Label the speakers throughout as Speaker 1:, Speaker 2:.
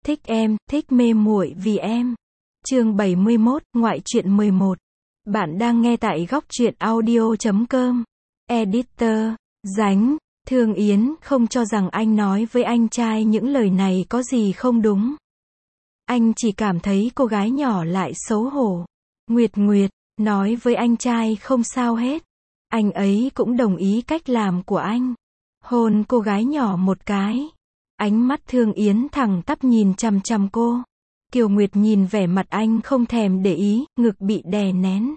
Speaker 1: thích mê muội vì em. Chương 71, ngoại truyện 11. Bạn đang nghe tại góc truyện audio.com. Editor, Dánh, Thương Yến không cho rằng anh nói với anh trai những lời này có gì không đúng. Anh chỉ cảm thấy cô gái nhỏ lại xấu hổ. Nguyệt nói với anh trai không sao hết. Anh ấy cũng đồng ý cách làm của anh. Hôn cô gái nhỏ một cái. Ánh mắt Thương Yến thẳng tắp nhìn chằm chằm cô. Kiều Nguyệt nhìn vẻ mặt anh không thèm để ý, ngực bị đè nén.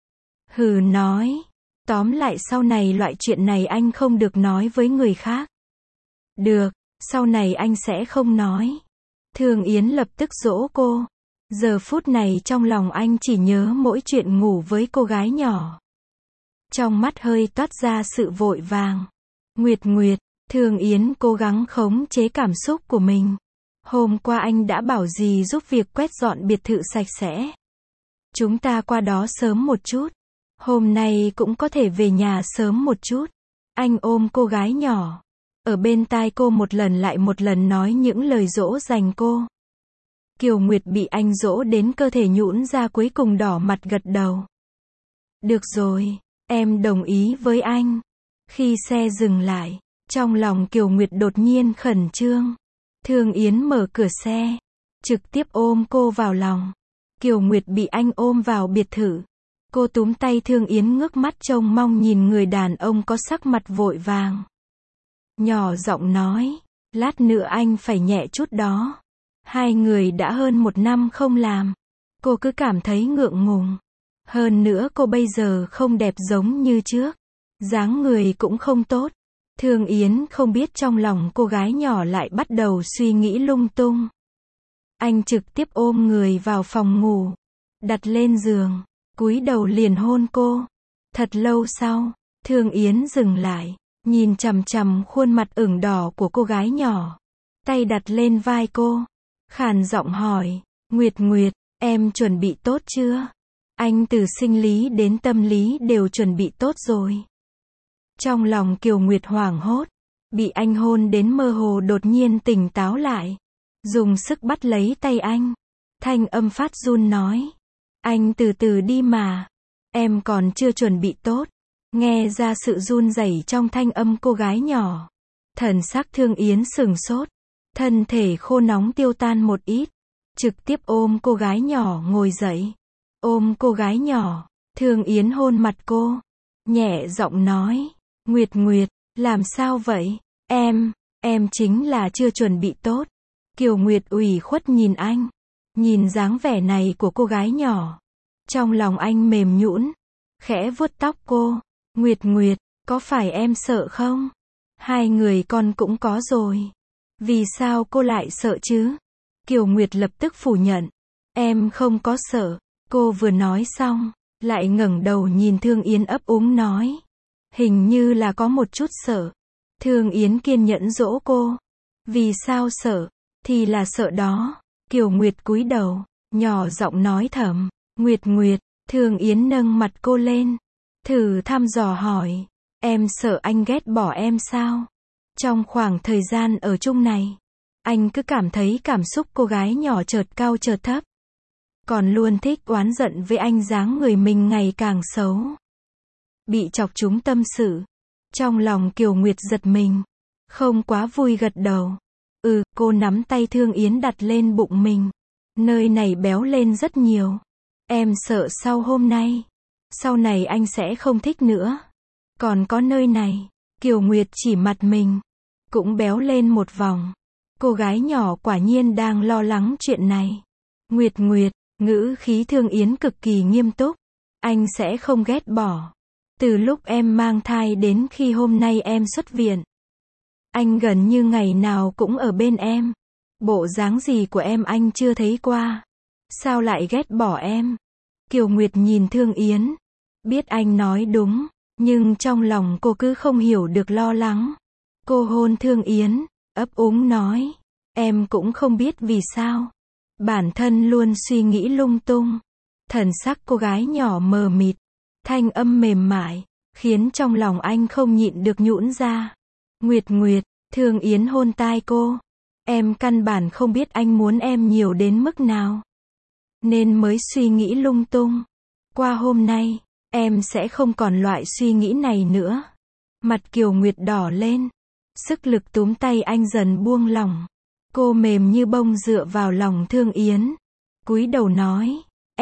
Speaker 1: Hừ nói. Tóm lại sau này loại chuyện này anh không được nói với người khác. Được, sau này anh sẽ không nói. Thương Yến lập tức dỗ cô. Giờ phút này trong lòng anh chỉ nhớ mỗi chuyện ngủ với cô gái nhỏ. Trong mắt hơi toát ra sự vội vàng. Nguyệt, Thương Yến cố gắng khống chế cảm xúc của mình. Hôm qua anh đã bảo dì giúp việc quét dọn biệt thự sạch sẽ. Chúng ta qua đó sớm một chút. Hôm nay cũng có thể về nhà sớm một chút. Anh ôm cô gái nhỏ. Ở bên tai cô một lần lại một lần nói những lời dỗ dành cô. Kiều Nguyệt bị anh dỗ đến cơ thể nhũn ra cuối cùng đỏ mặt gật đầu. Được rồi, em đồng ý với anh. Khi xe dừng lại, trong lòng Kiều Nguyệt đột nhiên khẩn trương. Thương Yến mở cửa xe, trực tiếp ôm cô vào lòng. Kiều Nguyệt bị anh ôm vào biệt thự. Cô túm tay Thương Yến ngước mắt trông mong nhìn người đàn ông có sắc mặt vội vàng. Nhỏ giọng nói, lát nữa anh phải nhẹ chút đó. Hai người đã hơn 1 năm không làm. Cô cứ cảm thấy ngượng ngùng. Hơn nữa cô bây giờ không đẹp giống như trước. Dáng người cũng không tốt. Thương Yến không biết trong lòng cô gái nhỏ lại bắt đầu suy nghĩ lung tung. Anh trực tiếp ôm người vào phòng ngủ. Đặt lên giường. Cúi đầu liền hôn cô. Thật lâu sau, Thương Yến dừng lại. Nhìn chằm chằm khuôn mặt ửng đỏ của cô gái nhỏ. Tay đặt lên vai cô. Khàn giọng hỏi. Nguyệt, em chuẩn bị tốt chưa? Anh từ sinh lý đến tâm lý đều chuẩn bị tốt rồi. Trong lòng Kiều Nguyệt hoảng hốt. Bị anh hôn đến mơ hồ đột nhiên tỉnh táo lại. Dùng sức bắt lấy tay anh. Thanh âm phát run nói. Anh từ từ đi mà. Em còn chưa chuẩn bị tốt. Nghe ra sự run rẩy trong thanh âm cô gái nhỏ. Thần sắc Thương Yến sửng sốt. Thân thể khô nóng tiêu tan một ít. Trực tiếp ôm cô gái nhỏ ngồi dậy. Ôm cô gái nhỏ. Thương Yến hôn mặt cô. Nhẹ giọng nói. Nguyệt, làm sao vậy? Em chính là chưa chuẩn bị tốt. Kiều Nguyệt ủy khuất nhìn anh. Nhìn dáng vẻ này của cô gái nhỏ. Trong lòng anh mềm nhũn. Khẽ vuốt tóc cô. Nguyệt, có phải em sợ không? 2 người con cũng có rồi. Vì sao cô lại sợ chứ? Kiều Nguyệt lập tức phủ nhận. Em không có sợ. Cô vừa nói xong, lại ngẩng đầu nhìn Thương Yến ấp úng nói. Hình như là có một chút sợ. Thương Yến kiên nhẫn dỗ cô. Vì sao sợ? Thì là sợ đó. Kiều Nguyệt cúi đầu, nhỏ giọng nói thầm. Nguyệt, Thương Yến nâng mặt cô lên. Thử thăm dò hỏi. Em sợ anh ghét bỏ em sao? Trong khoảng thời gian ở chung này, anh cứ cảm thấy cảm xúc cô gái nhỏ chợt cao chợt thấp. Còn luôn thích oán giận với anh dáng người mình ngày càng xấu. Bị chọc trúng tâm sự. Trong lòng Kiều Nguyệt giật mình. Không quá vui gật đầu. Cô nắm tay Thương Yến đặt lên bụng mình. Nơi này béo lên rất nhiều. Em sợ sau hôm nay. Sau này anh sẽ không thích nữa. Còn có nơi này. Kiều Nguyệt chỉ mặt mình. Cũng béo lên một vòng. Cô gái nhỏ quả nhiên đang lo lắng chuyện này. Nguyệt, ngữ khí Thương Yến cực kỳ nghiêm túc. Anh sẽ không ghét bỏ. Từ lúc em mang thai đến khi hôm nay em xuất viện. Anh gần như ngày nào cũng ở bên em. Bộ dáng gì của em anh chưa thấy qua. Sao lại ghét bỏ em? Kiều Nguyệt nhìn Thương Yến. Biết anh nói đúng. Nhưng trong lòng cô cứ không hiểu được lo lắng. Cô hôn Thương Yến. Ấp úng nói. Em cũng không biết vì sao. Bản thân luôn suy nghĩ lung tung. Thần sắc cô gái nhỏ mờ mịt. Thanh âm mềm mại. Khiến trong lòng anh không nhịn được nhũn ra. Nguyệt, Thương Yến hôn tai cô. Em căn bản không biết anh muốn em nhiều đến mức nào. Nên mới suy nghĩ lung tung. Qua hôm nay, em sẽ không còn loại suy nghĩ này nữa. Mặt Kiều Nguyệt đỏ lên. Sức lực túm tay anh dần buông lỏng. Cô mềm như bông dựa vào lòng Thương Yến. Cúi đầu nói,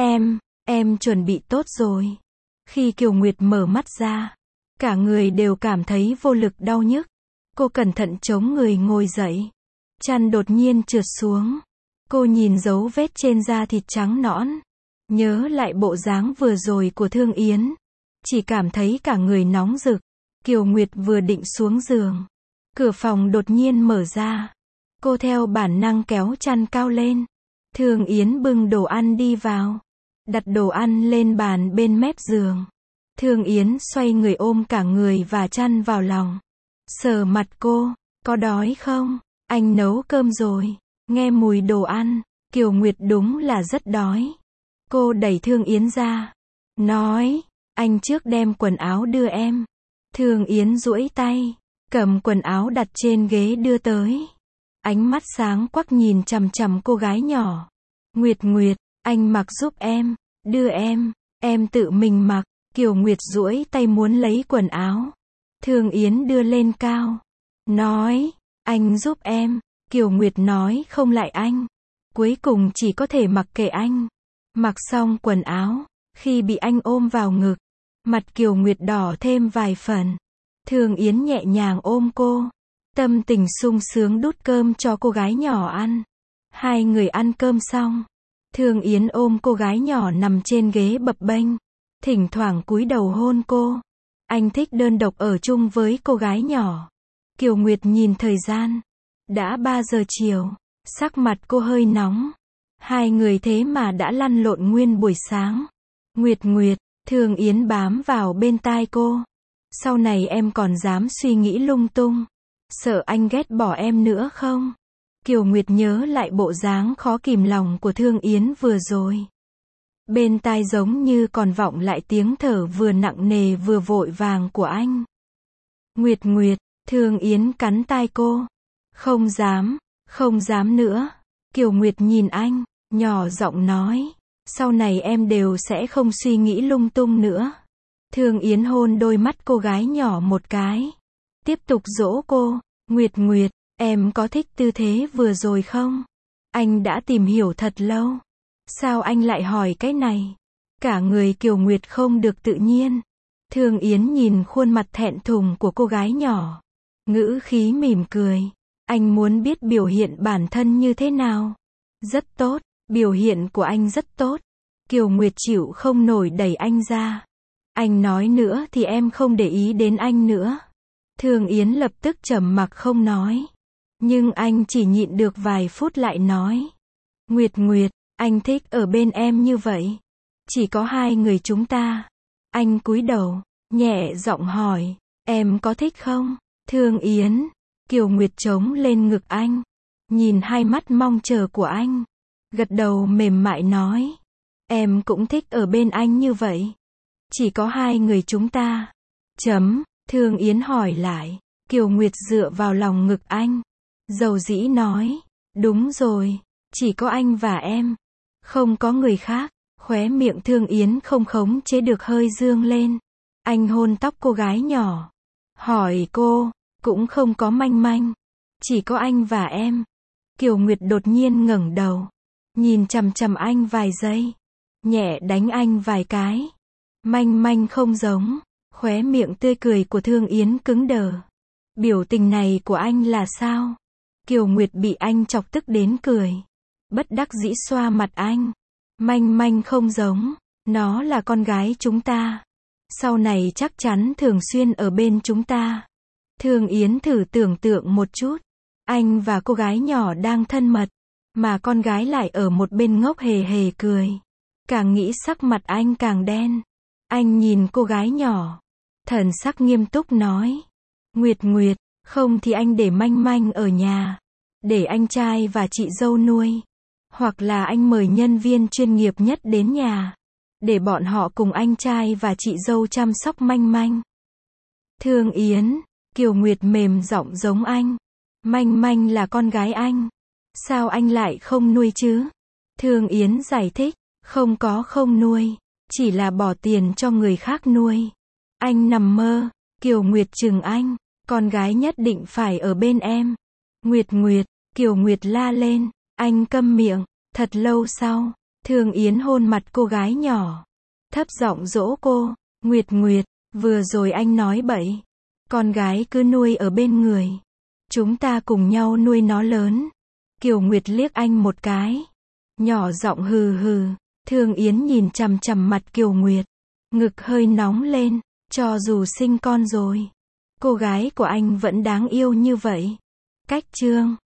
Speaker 1: em chuẩn bị tốt rồi. Khi Kiều Nguyệt mở mắt ra, cả người đều cảm thấy vô lực đau nhức. Cô cẩn thận chống người ngồi dậy. Chăn đột nhiên trượt xuống. Cô nhìn dấu vết trên da thịt trắng nõn. Nhớ lại bộ dáng vừa rồi của Thương Yến. Chỉ cảm thấy cả người nóng rực. Kiều Nguyệt vừa định xuống giường. Cửa phòng đột nhiên mở ra. Cô theo bản năng kéo chăn cao lên. Thương Yến bưng đồ ăn đi vào. Đặt đồ ăn lên bàn bên mép giường. Thương Yến xoay người ôm cả người và chăn vào lòng. Sờ mặt cô, có đói không? Anh nấu cơm rồi. Nghe mùi đồ ăn, Kiều Nguyệt đúng là rất đói. Cô đẩy Thương Yến ra. Nói, anh trước đem quần áo đưa em. Thương Yến duỗi tay, cầm quần áo đặt trên ghế đưa tới. Ánh mắt sáng quắc nhìn chằm chằm cô gái nhỏ. Nguyệt Nguyệt, anh mặc giúp em, đưa em tự mình mặc. Kiều Nguyệt duỗi tay muốn lấy quần áo. Thương Yến đưa lên cao. Nói, anh giúp em. Kiều Nguyệt nói không lại anh. Cuối cùng chỉ có thể mặc kệ anh. Mặc xong quần áo, khi bị anh ôm vào ngực, mặt Kiều Nguyệt đỏ thêm vài phần. Thương Yến nhẹ nhàng ôm cô. Tâm tình sung sướng đút cơm cho cô gái nhỏ ăn. Hai người ăn cơm xong. Thương Yến ôm cô gái nhỏ nằm trên ghế bập bênh. Thỉnh thoảng cúi đầu hôn cô. Anh thích đơn độc ở chung với cô gái nhỏ. Kiều Nguyệt nhìn thời gian. Đã 3 giờ chiều. Sắc mặt cô hơi nóng. Hai người thế mà đã lăn lộn nguyên buổi sáng. Nguyệt Nguyệt, Thương Yến bám vào bên tai cô. Sau này em còn dám suy nghĩ lung tung. Sợ anh ghét bỏ em nữa không? Kiều Nguyệt nhớ lại bộ dáng khó kìm lòng của Thương Yến vừa rồi. Bên tai giống như còn vọng lại tiếng thở vừa nặng nề vừa vội vàng của anh. Nguyệt Nguyệt, Thương Yến cắn tai cô. Không dám nữa. Kiều Nguyệt nhìn anh, nhỏ giọng nói. Sau này em đều sẽ không suy nghĩ lung tung nữa. Thương Yến hôn đôi mắt cô gái nhỏ một cái. Tiếp tục dỗ cô. Nguyệt Nguyệt, em có thích tư thế vừa rồi không? Anh đã tìm hiểu thật lâu. Sao anh lại hỏi cái này? Cả người Kiều Nguyệt không được tự nhiên. Thương Yến nhìn khuôn mặt thẹn thùng của cô gái nhỏ. Ngữ khí mỉm cười. Anh muốn biết biểu hiện bản thân như thế nào? Rất tốt, biểu hiện của anh rất tốt. Kiều Nguyệt chịu không nổi đẩy anh ra. Anh nói nữa thì em không để ý đến anh nữa. Thương Yến lập tức trầm mặc không nói. Nhưng anh chỉ nhịn được vài phút lại nói. Nguyệt Nguyệt, anh thích ở bên em như vậy. Chỉ có hai người chúng ta. Anh cúi đầu, nhẹ giọng hỏi. Em có thích không? Thương Yến. Kiều Nguyệt trống lên ngực anh. Nhìn hai mắt mong chờ của anh. Gật đầu mềm mại nói. Em cũng thích ở bên anh như vậy. Chỉ có hai người chúng ta. Thương Yến hỏi lại. Kiều Nguyệt dựa vào lòng ngực anh. Dầu dĩ nói. Đúng rồi. Chỉ có anh và em. Không có người khác. Khóe miệng Thương Yến không khống chế được hơi dương lên. Anh hôn tóc cô gái nhỏ. Hỏi cô. Cũng không có manh manh. Chỉ có anh và em. Kiều Nguyệt đột nhiên ngẩng đầu. Nhìn chằm chằm anh vài giây. Nhẹ đánh anh vài cái. Manh manh không giống. Khóe miệng tươi cười của Thương Yến cứng đờ. Biểu tình này của anh là sao? Kiều Nguyệt bị anh chọc tức đến cười. Bất đắc dĩ xoa mặt anh. Manh manh không giống. Nó là con gái chúng ta. Sau này chắc chắn thường xuyên ở bên chúng ta. Thương Yến thử tưởng tượng một chút. Anh và cô gái nhỏ đang thân mật. Mà con gái lại ở một bên ngốc hề hề cười. Càng nghĩ sắc mặt anh càng đen. Anh nhìn cô gái nhỏ. Thần sắc nghiêm túc nói. Nguyệt Nguyệt, không thì anh để manh manh ở nhà. Để anh trai và chị dâu nuôi. Hoặc là anh mời nhân viên chuyên nghiệp nhất đến nhà. Để bọn họ cùng anh trai và chị dâu chăm sóc manh manh. Thương Yến. Kiều Nguyệt mềm giọng giống anh. Manh manh là con gái anh. Sao anh lại không nuôi chứ? Thương Yến giải thích, không có không nuôi, chỉ là bỏ tiền cho người khác nuôi. Anh nằm mơ. Kiều Nguyệt chừng anh, con gái nhất định phải ở bên em. Nguyệt Nguyệt, Kiều Nguyệt la lên, anh câm miệng. Thật lâu sau, Thương Yến hôn mặt cô gái nhỏ, thấp giọng dỗ cô, Nguyệt Nguyệt, vừa rồi anh nói bậy. Con gái cứ nuôi ở bên người. Chúng ta cùng nhau nuôi nó lớn. Kiều Nguyệt liếc anh một cái, nhỏ giọng hừ hừ. Thương Yến nhìn chằm chằm mặt Kiều Nguyệt, ngực hơi nóng lên, cho dù sinh con rồi, cô gái của anh vẫn đáng yêu như vậy. Cách chương